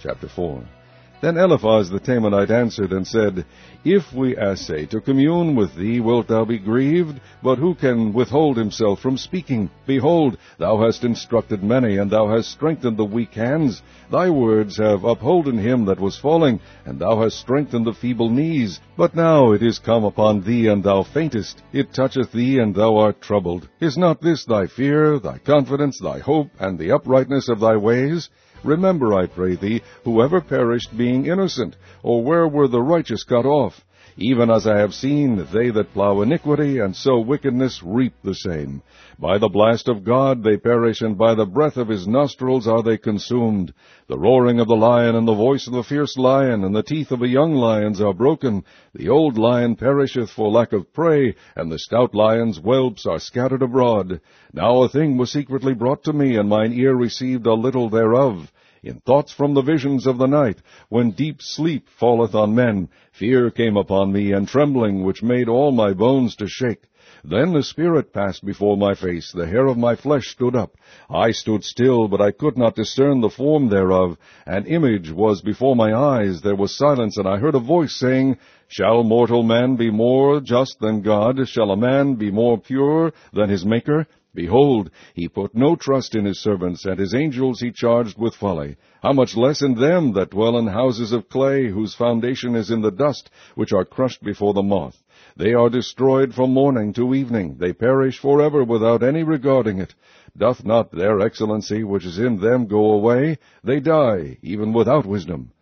Chapter 4. Then Eliphaz the Temanite answered and said, If we assay to commune with thee, wilt thou be grieved? But who can withhold himself from speaking? Behold, thou hast instructed many, and thou hast strengthened the weak hands. Thy words have upholden him that was falling, and thou hast strengthened the feeble knees. But now it is come upon thee, and thou faintest. It toucheth thee, and thou art troubled. Is not this thy fear, thy confidence, thy hope, and the uprightness of thy ways? Remember, I pray thee, whoever perished being innocent, or where were the righteous cut off? Even as I have seen, they that plow iniquity, and sow wickedness, reap the same. By the blast of God they perish, and by the breath of his nostrils are they consumed. The roaring of the lion, and the voice of the fierce lion, and the teeth of the young lions are broken. The old lion perisheth for lack of prey, and the stout lion's whelps are scattered abroad. Now a thing was secretly brought to me, and mine ear received a little thereof. In thoughts from the visions of the night, when deep sleep falleth on men, fear came upon me, and trembling, which made all my bones to shake. Then the Spirit passed before my face, the hair of my flesh stood up. I stood still, but I could not discern the form thereof. An image was before my eyes, there was silence, and I heard a voice saying, Shall mortal man be more just than God? Shall a man be more pure than his Maker? Behold, he put no trust in his servants, and his angels he charged with folly. How much less in them that dwell in houses of clay, whose foundation is in the dust, which are crushed before the moth. They are destroyed from morning to evening. They perish forever without any regarding it. Doth not their excellency which is in them go away? They die, even without wisdom.